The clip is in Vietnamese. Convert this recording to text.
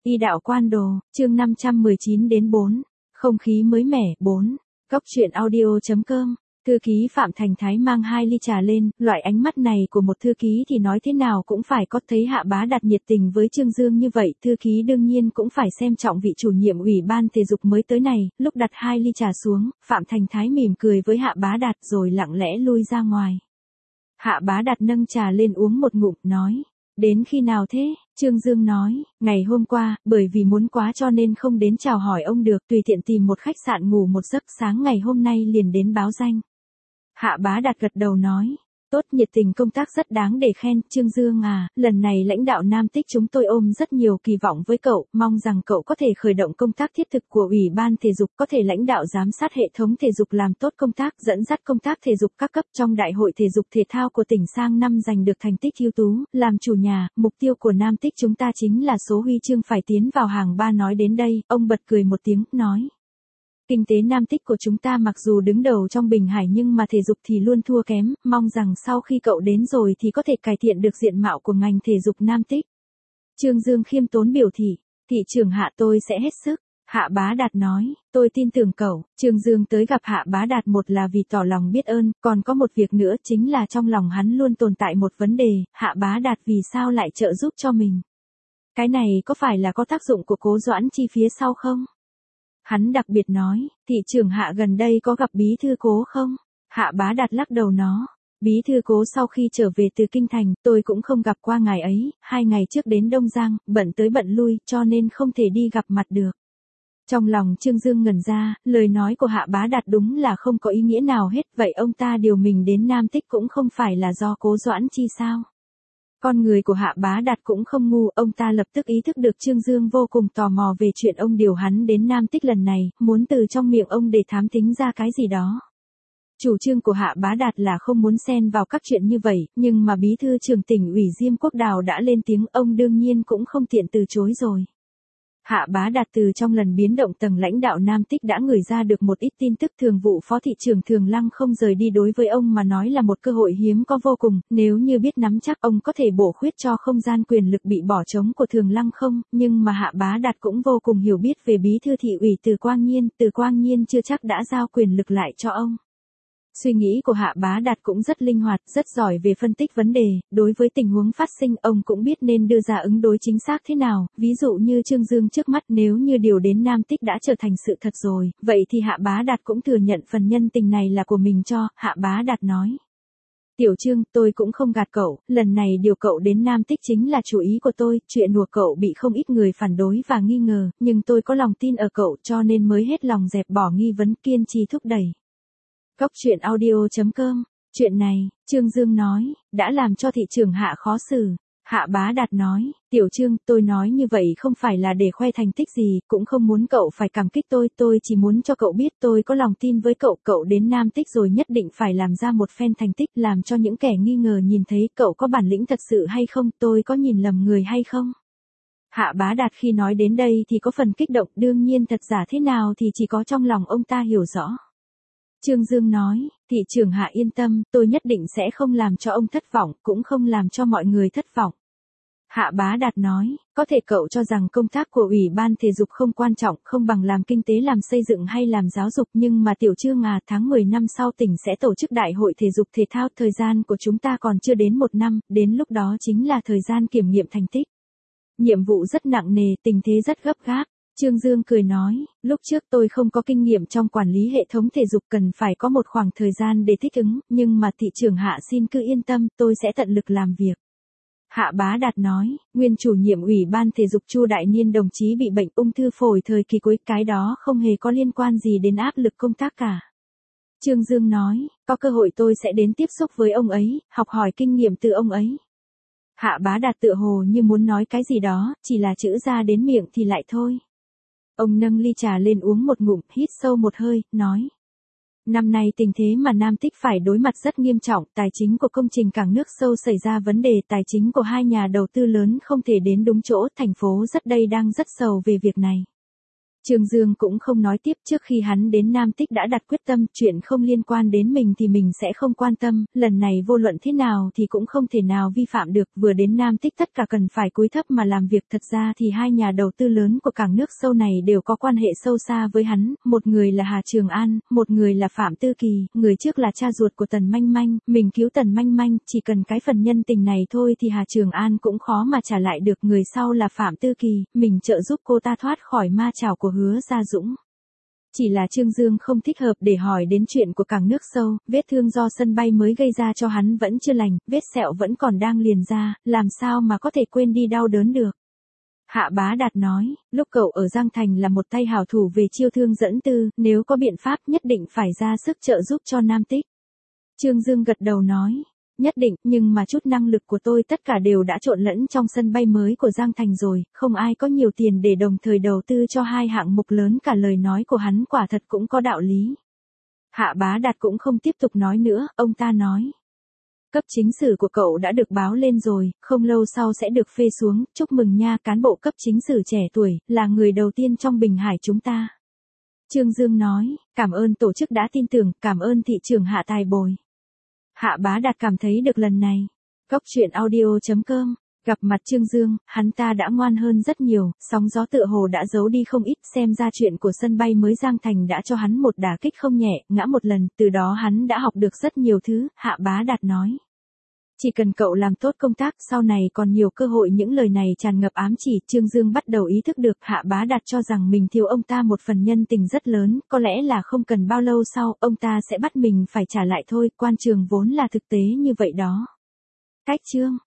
Y đạo quan đồ, chương 519 đến 4. Không khí mới mẻ, 4. Góc truyện audio.com. Thư ký Phạm Thành Thái mang 2 ly trà lên, loại ánh mắt này của một thư ký thì nói thế nào cũng phải có. Thấy Hạ Bá Đạt nhiệt tình với Trương Dương như vậy, thư ký đương nhiên cũng phải xem trọng vị chủ nhiệm ủy ban thể dục mới tới này. Lúc đặt 2 ly trà xuống, Phạm Thành Thái mỉm cười với Hạ Bá Đạt rồi lặng lẽ lui ra ngoài. Hạ Bá Đạt nâng trà lên uống một ngụm, nói: Đến khi nào thế? Trương Dương nói: Ngày hôm qua, bởi vì muốn quá cho nên không đến chào hỏi ông được, tùy tiện tìm một khách sạn ngủ một giấc, sáng ngày hôm nay liền đến báo danh. Hạ Bá Đạt gật đầu nói: Tốt, nhiệt tình công tác rất đáng để khen. Trương Dương à, lần này lãnh đạo Nam Tích chúng tôi ôm rất nhiều kỳ vọng với cậu, mong rằng cậu có thể khởi động công tác thiết thực của Ủy ban thể dục, có thể lãnh đạo giám sát hệ thống thể dục làm tốt công tác, dẫn dắt công tác thể dục các cấp trong đại hội thể dục thể thao của tỉnh sang năm giành được thành tích ưu tú, làm chủ nhà, mục tiêu của Nam Tích chúng ta chính là số huy chương phải tiến vào hàng 3. Nói đến đây, ông bật cười một tiếng, nói: Kinh tế Nam Tích của chúng ta mặc dù đứng đầu trong Bình Hải nhưng mà thể dục thì luôn thua kém, mong rằng sau khi cậu đến rồi thì có thể cải thiện được diện mạo của ngành thể dục Nam Tích. Trương Dương khiêm tốn biểu thị: Thị trưởng Hạ, tôi sẽ hết sức. Hạ Bá Đạt nói: Tôi tin tưởng cậu. Trương Dương tới gặp Hạ Bá Đạt một là vì tỏ lòng biết ơn, còn có một việc nữa chính là trong lòng hắn luôn tồn tại một vấn đề, Hạ Bá Đạt vì sao lại trợ giúp cho mình. Cái này có phải là có tác dụng của Cố Doãn Chi phía sau không? Hắn đặc biệt nói: Thị trưởng Hạ gần đây có gặp bí thư Cố không? Hạ Bá Đạt lắc đầu nó: Bí thư Cố sau khi trở về từ Kinh Thành, tôi cũng không gặp qua ngài ấy, 2 ngày trước đến Đông Giang, bận tới bận lui, cho nên không thể đi gặp mặt được. Trong lòng Trương Dương ngẩn ra, lời nói của Hạ Bá Đạt đúng là không có ý nghĩa nào hết, vậy ông ta điều mình đến Nam Tích cũng không phải là do Cố Doãn Chi sao? Con người của Hạ Bá Đạt cũng không ngu, ông ta lập tức ý thức được Trương Dương vô cùng tò mò về chuyện ông điều hắn đến Nam Tích lần này, muốn từ trong miệng ông để thám tính ra cái gì đó. Chủ trương của Hạ Bá Đạt là không muốn xen vào các chuyện như vậy, nhưng mà bí thư trưởng tỉnh ủy Diêm Quốc Đào đã lên tiếng, ông đương nhiên cũng không tiện từ chối rồi. Hạ Bá Đạt từ trong lần biến động tầng lãnh đạo Nam Tích đã ngửi ra được một ít tin tức. Thường vụ phó thị trưởng Thường Lăng không rời đi đối với ông mà nói là một cơ hội hiếm có vô cùng, nếu như biết nắm chắc ông có thể bổ khuyết cho không gian quyền lực bị bỏ trống của Thường Lăng không, nhưng mà Hạ Bá Đạt cũng vô cùng hiểu biết về bí thư thị ủy Từ Quang Nhiên chưa chắc đã giao quyền lực lại cho ông. Suy nghĩ của Hạ Bá Đạt cũng rất linh hoạt, rất giỏi về phân tích vấn đề, đối với tình huống phát sinh ông cũng biết nên đưa ra ứng đối chính xác thế nào, ví dụ như Trương Dương trước mắt nếu như điều đến Nam Tích đã trở thành sự thật rồi, vậy thì Hạ Bá Đạt cũng thừa nhận phần nhân tình này là của mình cho. Hạ Bá Đạt nói: Tiểu Trương, tôi cũng không gạt cậu, lần này điều cậu đến Nam Tích chính là chủ ý của tôi, chuyện của cậu bị không ít người phản đối và nghi ngờ, nhưng tôi có lòng tin ở cậu cho nên mới hết lòng dẹp bỏ nghi vấn, kiên trì thúc đẩy. Góc truyện audio.com. Chuyện này, Trương Dương nói, đã làm cho thị trưởng Hạ khó xử. Hạ Bá Đạt nói: Tiểu Trương, tôi nói như vậy không phải là để khoe thành tích gì, cũng không muốn cậu phải cảm kích tôi chỉ muốn cho cậu biết tôi có lòng tin với cậu đến Nam Tích rồi nhất định phải làm ra một phen thành tích, làm cho những kẻ nghi ngờ nhìn thấy cậu có bản lĩnh thật sự hay không, tôi có nhìn lầm người hay không. Hạ Bá Đạt khi nói đến đây thì có phần kích động, đương nhiên thật giả thế nào thì chỉ có trong lòng ông ta hiểu rõ. Trương Dương nói: Thị trưởng Hạ yên tâm, tôi nhất định sẽ không làm cho ông thất vọng, cũng không làm cho mọi người thất vọng. Hạ Bá Đạt nói: Có thể cậu cho rằng công tác của Ủy ban thể dục không quan trọng, không bằng làm kinh tế, làm xây dựng hay làm giáo dục, nhưng mà Tiểu Trương à, tháng 10 năm sau tỉnh sẽ tổ chức đại hội thể dục thể thao, thời gian của chúng ta còn chưa đến 1 năm, đến lúc đó chính là thời gian kiểm nghiệm thành tích. Nhiệm vụ rất nặng nề, tình thế rất gấp gáp. Trương Dương cười nói: Lúc trước tôi không có kinh nghiệm trong quản lý hệ thống thể dục, cần phải có một khoảng thời gian để thích ứng, nhưng mà thị trưởng Hạ xin cứ yên tâm, tôi sẽ tận lực làm việc. Hạ Bá Đạt nói: Nguyên chủ nhiệm Ủy ban thể dục Chu Đại Niên đồng chí bị bệnh ung thư phổi thời kỳ cuối, cái đó không hề có liên quan gì đến áp lực công tác cả. Trương Dương nói: Có cơ hội tôi sẽ đến tiếp xúc với ông ấy, học hỏi kinh nghiệm từ ông ấy. Hạ Bá Đạt tựa hồ như muốn nói cái gì đó, chỉ là chữ ra đến miệng thì lại thôi. Ông nâng ly trà lên uống một ngụm, hít sâu một hơi, nói: Năm nay tình thế mà Nam Tích phải đối mặt rất nghiêm trọng, tài chính của công trình cảng nước sâu xảy ra vấn đề, tài chính của 2 nhà đầu tư lớn không thể đến đúng chỗ, thành phố rất đang rất sầu về việc này. Trương Dương cũng không nói tiếp, trước khi hắn đến Nam Tích đã đặt quyết tâm, chuyện không liên quan đến mình thì mình sẽ không quan tâm, lần này vô luận thế nào thì cũng không thể nào vi phạm được, vừa đến Nam Tích tất cả cần phải cúi thấp mà làm việc. Thật ra thì hai nhà đầu tư lớn của cảng nước sâu này đều có quan hệ sâu xa với hắn, một người là Hà Trường An, một người là Phạm Tư Kỳ, người trước là cha ruột của Tần Manh Manh, mình cứu Tần Manh Manh, chỉ cần cái phần nhân tình này thôi thì Hà Trường An cũng khó mà trả lại được, người sau là Phạm Tư Kỳ, mình trợ giúp cô ta thoát khỏi ma chảo của Hứa Gia Dũng. Chỉ là Trương Dương không thích hợp để hỏi đến chuyện của cảng nước sâu, vết thương do sân bay mới gây ra cho hắn vẫn chưa lành, vết sẹo vẫn còn đang liền ra, làm sao mà có thể quên đi đau đớn được. Hạ Bá Đạt nói, lúc cậu ở Giang Thành là một tay hảo thủ về chiêu thương dẫn tư, nếu có biện pháp nhất định phải ra sức trợ giúp cho Nam Tích. Trương Dương gật đầu nói, nhất định, nhưng mà chút năng lực của tôi tất cả đều đã trộn lẫn trong sân bay mới của Giang Thành rồi, không ai có nhiều tiền để đồng thời đầu tư cho hai hạng mục lớn cả. Lời nói của hắn quả thật cũng có đạo lý. Hạ Bá Đạt cũng không tiếp tục nói nữa, ông ta nói. Cấp chính sử của cậu đã được báo lên rồi, không lâu sau sẽ được phê xuống, chúc mừng nha, cán bộ cấp chính sử trẻ tuổi, là người đầu tiên trong Bình Hải chúng ta. Trương Dương nói, cảm ơn tổ chức đã tin tưởng, cảm ơn thị trưởng Hạ tài bồi. Hạ Bá Đạt cảm thấy được lần này. Góc truyện audio.com, gặp mặt Trương Dương, hắn ta đã ngoan hơn rất nhiều, sóng gió tựa hồ đã giấu đi không ít, xem ra chuyện của sân bay mới Giang Thành đã cho hắn một đả kích không nhẹ, ngã một lần, từ đó hắn đã học được rất nhiều thứ, Hạ Bá Đạt nói. Chỉ cần cậu làm tốt công tác, sau này còn nhiều cơ hội. Những lời này tràn ngập ám chỉ, Trương Dương bắt đầu ý thức được Hạ Bá Đạt cho rằng mình thiếu ông ta một phần nhân tình rất lớn, có lẽ là không cần bao lâu sau, ông ta sẽ bắt mình phải trả lại thôi, quan trường vốn là thực tế như vậy đó. Cách chương